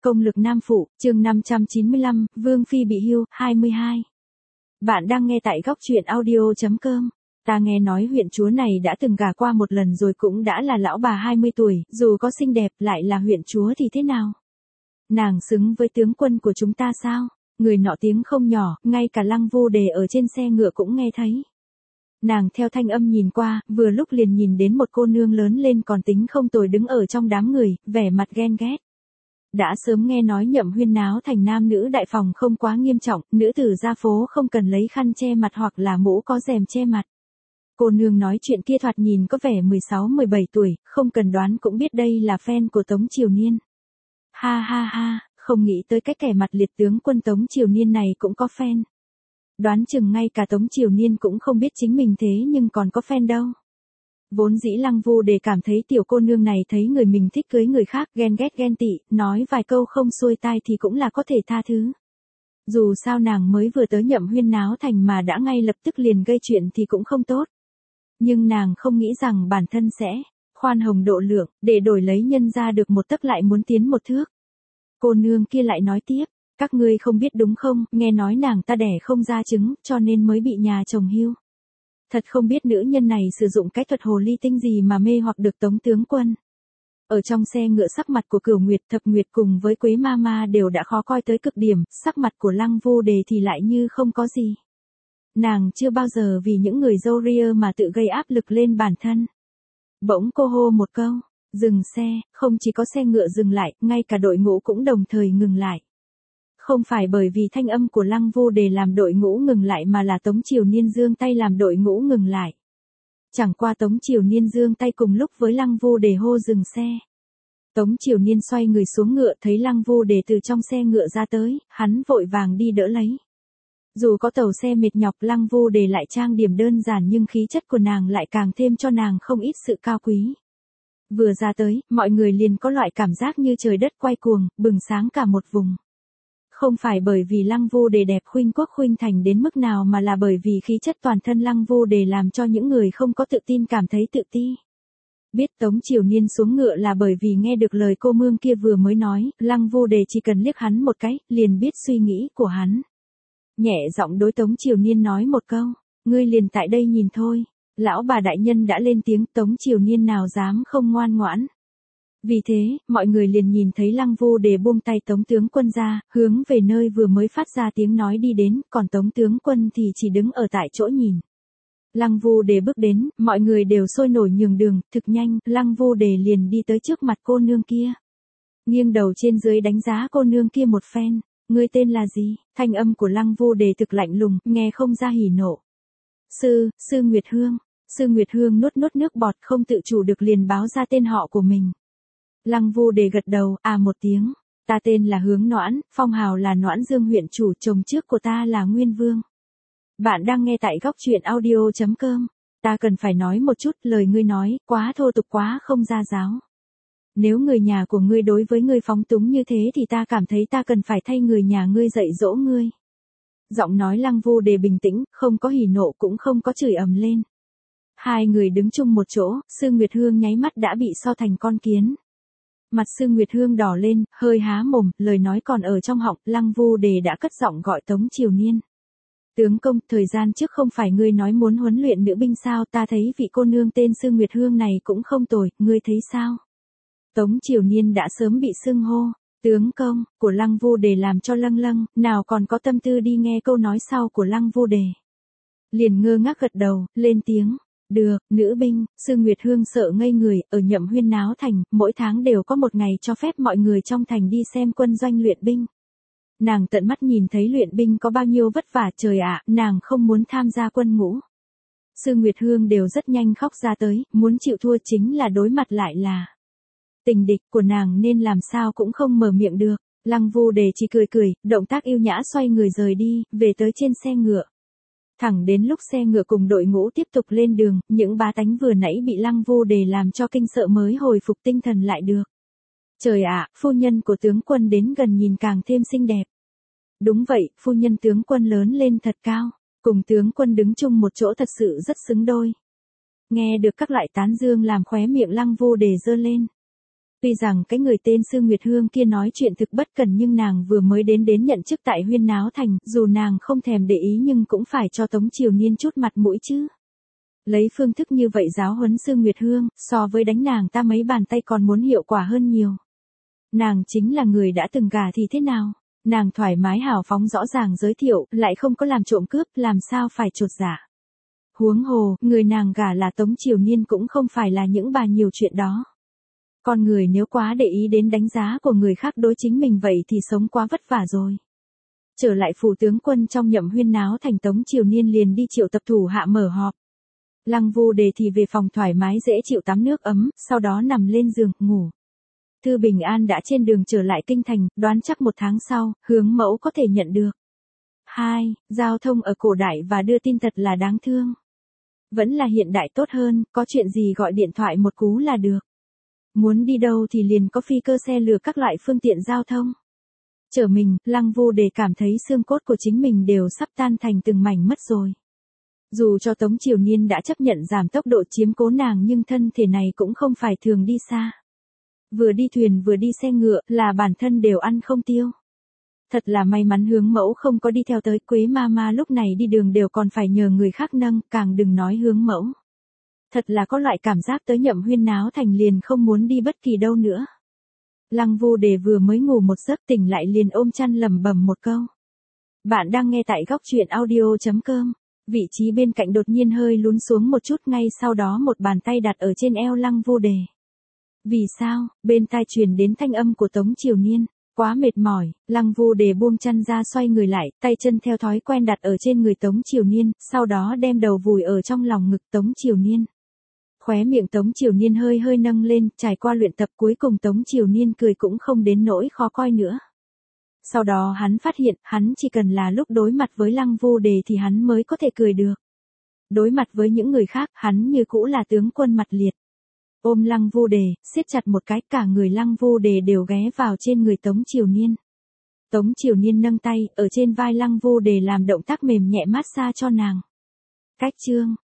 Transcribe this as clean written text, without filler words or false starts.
Công lực nam phụ, chương 595, Vương Phi bị hưu, 22. Bạn đang nghe tại góc truyện audio.com. Ta nghe nói huyện chúa này đã từng gả qua một lần rồi cũng đã là lão bà 20 tuổi, dù có xinh đẹp lại là huyện chúa thì thế nào? Nàng xứng với tướng quân của chúng ta sao? Người nọ tiếng không nhỏ, ngay cả Lăng Vu Đề ở trên xe ngựa cũng nghe thấy. Nàng theo thanh âm nhìn qua, vừa lúc liền nhìn đến một cô nương lớn lên còn tính không tồi đứng ở trong đám người, vẻ mặt ghen ghét. Đã sớm nghe nói Nhậm Huyên náo thành nam nữ đại phòng không quá nghiêm trọng, nữ tử ra phố không cần lấy khăn che mặt hoặc là mũ có rèm che mặt. Cô nương nói chuyện kia thoạt nhìn có vẻ 16-17 tuổi, không cần đoán cũng biết đây là fan của Tống Triều Niên. Ha ha ha, không nghĩ tới cái kẻ mặt liệt tướng quân Tống Triều Niên này cũng có fan. Đoán chừng ngay cả Tống Triều Niên cũng không biết chính mình thế nhưng còn có fan đâu. Vốn dĩ Lăng Vu Đề cảm thấy tiểu cô nương này thấy người mình thích cưới người khác ghen ghét ghen tị, nói vài câu không xuôi tai thì cũng là có thể tha thứ. Dù sao nàng mới vừa tới Nhậm Huyên náo thành mà đã ngay lập tức liền gây chuyện thì cũng không tốt. Nhưng nàng không nghĩ rằng bản thân sẽ khoan hồng độ lượng, để đổi lấy nhân ra được một tấc lại muốn tiến một thước. Cô nương kia lại nói tiếp, các ngươi không biết đúng không, nghe nói nàng ta đẻ không ra trứng, cho nên mới bị nhà chồng hưu. Thật không biết nữ nhân này sử dụng cái thuật hồ ly tinh gì mà mê hoặc được Tống tướng quân. Ở trong xe ngựa sắc mặt của Cửu Nguyệt, Thập Nguyệt cùng với Quế Ma Ma đều đã khó coi tới cực điểm, sắc mặt của Lăng Vu Đề thì lại như không có gì. Nàng chưa bao giờ vì những người dâu ria mà tự gây áp lực lên bản thân. Bỗng cô hô một câu, dừng xe, không chỉ có xe ngựa dừng lại, ngay cả đội ngũ cũng đồng thời ngừng lại. Không phải bởi vì thanh âm của Lăng Vu Đề làm đội ngũ ngừng lại mà là Tống Triều Niên giương tay làm đội ngũ ngừng lại. Chẳng qua Tống Triều Niên giương tay cùng lúc với Lăng Vu Đề hô dừng xe. Tống Triều Niên xoay người xuống ngựa thấy Lăng Vu Đề từ trong xe ngựa ra tới, hắn vội vàng đi đỡ lấy. Dù có tàu xe mệt nhọc Lăng Vu Đề lại trang điểm đơn giản nhưng khí chất của nàng lại càng thêm cho nàng không ít sự cao quý. Vừa ra tới, mọi người liền có loại cảm giác như trời đất quay cuồng, bừng sáng cả một vùng. Không phải bởi vì Lăng Vu Đề đẹp khuynh quốc khuynh thành đến mức nào mà là bởi vì khí chất toàn thân Lăng Vu Đề làm cho những người không có tự tin cảm thấy tự ti. Biết Tống Triều Niên xuống ngựa là bởi vì nghe được lời cô mương kia vừa mới nói, Lăng Vu Đề chỉ cần liếc hắn một cái, liền biết suy nghĩ của hắn. Nhẹ giọng đối Tống Triều Niên nói một câu, ngươi liền tại đây nhìn thôi. Lão bà đại nhân đã lên tiếng, Tống Triều Niên nào dám không ngoan ngoãn. Vì thế, mọi người liền nhìn thấy Lăng Vu Đề buông tay Tống tướng quân ra, hướng về nơi vừa mới phát ra tiếng nói đi đến, còn Tống tướng quân thì chỉ đứng ở tại chỗ nhìn. Lăng Vu Đề bước đến, mọi người đều sôi nổi nhường đường, thực nhanh, Lăng Vu Đề liền đi tới trước mặt cô nương kia. Nghiêng đầu trên dưới đánh giá cô nương kia một phen, ngươi tên là gì? Thanh âm của Lăng Vu Đề thực lạnh lùng, nghe không ra hỉ nộ. Sư Nguyệt Hương. Sư Nguyệt Hương nuốt nước bọt không tự chủ được liền báo ra tên họ của mình. Lăng Vu Đề gật đầu, một tiếng. Ta tên là Hướng Noãn, phong hào là Noãn Dương huyện chủ, chồng trước của ta là Nguyên Vương. Bạn đang nghe tại góc truyện audio.com. Ta cần phải nói một chút, lời ngươi nói, quá thô tục quá không ra giáo. Nếu người nhà của ngươi đối với ngươi phóng túng như thế thì ta cảm thấy ta cần phải thay người nhà ngươi dạy dỗ ngươi. Giọng nói Lăng Vu Đề bình tĩnh, không có hỉ nộ cũng không có chửi ầm lên. Hai người đứng chung một chỗ, Sư Nguyệt Hương nháy mắt đã bị so thành con kiến. Mặt Sư Nguyệt Hương đỏ lên, hơi há mồm, lời nói còn ở trong họng, Lăng Vu Đề đã cất giọng gọi Tống Triều Niên. Tướng công, thời gian trước không phải ngươi nói muốn huấn luyện nữ binh sao, ta thấy vị cô nương tên Sư Nguyệt Hương này cũng không tồi, ngươi thấy sao? Tống Triều Niên đã sớm bị xưng hô, tướng công, của Lăng Vu Đề làm cho lâng, nào còn có tâm tư đi nghe câu nói sau của Lăng Vu Đề. Liền ngơ ngác gật đầu, lên tiếng. Được, nữ binh. Sư Nguyệt Hương sợ ngây người, ở Nhậm Huyên náo thành, mỗi tháng đều có một ngày cho phép mọi người trong thành đi xem quân doanh luyện binh. Nàng tận mắt nhìn thấy luyện binh có bao nhiêu vất vả trời ạ, nàng không muốn tham gia quân ngũ. Sư Nguyệt Hương đều rất nhanh khóc ra tới, muốn chịu thua chính là đối mặt lại là tình địch của nàng nên làm sao cũng không mở miệng được. Lăng Vu Đề chỉ cười, động tác yêu nhã xoay người rời đi, về tới trên xe ngựa. Thẳng đến lúc xe ngựa cùng đội ngũ tiếp tục lên đường, những bá tánh vừa nãy bị Lăng Vu Đề làm cho kinh sợ mới hồi phục tinh thần lại được. Trời ạ, phu nhân của tướng quân đến gần nhìn càng thêm xinh đẹp. Đúng vậy, phu nhân tướng quân lớn lên thật cao, cùng tướng quân đứng chung một chỗ thật sự rất xứng đôi. Nghe được các loại tán dương làm khóe miệng Lăng Vu Đề giơ lên. Tuy rằng cái người tên Sư Nguyệt Hương kia nói chuyện thực bất cần nhưng nàng vừa mới đến nhận chức tại Huyên Náo Thành, dù nàng không thèm để ý nhưng cũng phải cho Tống Triều Niên chút mặt mũi chứ. Lấy phương thức như vậy giáo huấn Sư Nguyệt Hương, so với đánh nàng ta mấy bàn tay còn muốn hiệu quả hơn nhiều. Nàng chính là người đã từng gả thì thế nào? Nàng thoải mái hào phóng rõ ràng giới thiệu, lại không có làm trộm cướp, làm sao phải chột dạ. Huống hồ, người nàng gả là Tống Triều Niên cũng không phải là những bà nhiều chuyện đó. Con người nếu quá để ý đến đánh giá của người khác đối chính mình vậy thì sống quá vất vả rồi. Trở lại phủ tướng quân trong nhậm Huyên Náo Thành, Tống Triều Niên liền đi triệu tập thủ hạ mở họp. Lăng Vu Đề thì về phòng thoải mái dễ chịu tắm nước ấm, sau đó nằm lên giường, ngủ. Thư Bình An đã trên đường trở lại kinh thành, đoán chắc 1 tháng sau, Hướng Mẫu có thể nhận được. 2. Giao thông ở cổ đại và đưa tin thật là đáng thương. Vẫn là hiện đại tốt hơn, có chuyện gì gọi điện thoại một cú là được. Muốn đi đâu thì liền có phi cơ xe lửa các loại phương tiện giao thông. Trở mình, Lăng Vu Đề cảm thấy xương cốt của chính mình đều sắp tan thành từng mảnh mất rồi. Dù cho Tống Triều Niên đã chấp nhận giảm tốc độ chiếm cố nàng nhưng thân thể này cũng không phải thường đi xa. Vừa đi thuyền vừa đi xe ngựa là bản thân đều ăn không tiêu. Thật là may mắn Hướng Mẫu không có đi theo tới, Quế Mama lúc này đi đường đều còn phải nhờ người khác nâng, càng đừng nói Hướng Mẫu. Thật là có loại cảm giác tới nhậm Huyên Náo Thành liền không muốn đi bất kỳ đâu nữa. Lăng Vu Đề vừa mới ngủ một giấc tỉnh lại liền ôm chăn lẩm bẩm một câu. Bạn đang nghe tại góc truyện audio.com. Vị trí bên cạnh đột nhiên hơi lún xuống một chút, ngay sau đó một bàn tay đặt ở trên eo Lăng Vu Đề. Vì sao? Bên tai truyền đến thanh âm của Tống Triều Niên. Quá mệt mỏi, Lăng Vu Đề buông chăn ra xoay người lại, tay chân theo thói quen đặt ở trên người Tống Triều Niên, sau đó đem đầu vùi ở trong lòng ngực Tống Triều Niên. Khóe miệng Tống Triều Niên hơi hơi nâng lên, trải qua luyện tập cuối cùng Tống Triều Niên cười cũng không đến nỗi khó coi nữa. Sau đó hắn phát hiện, hắn chỉ cần là lúc đối mặt với Lăng Vu Đề thì hắn mới có thể cười được. Đối mặt với những người khác, hắn như cũ là tướng quân mặt liệt. Ôm Lăng Vu Đề, siết chặt một cái, cả người Lăng Vu Đề đều ghé vào trên người Tống Triều Niên. Tống Triều Niên nâng tay, ở trên vai Lăng Vu Đề làm động tác mềm nhẹ mát xa cho nàng. Cách chương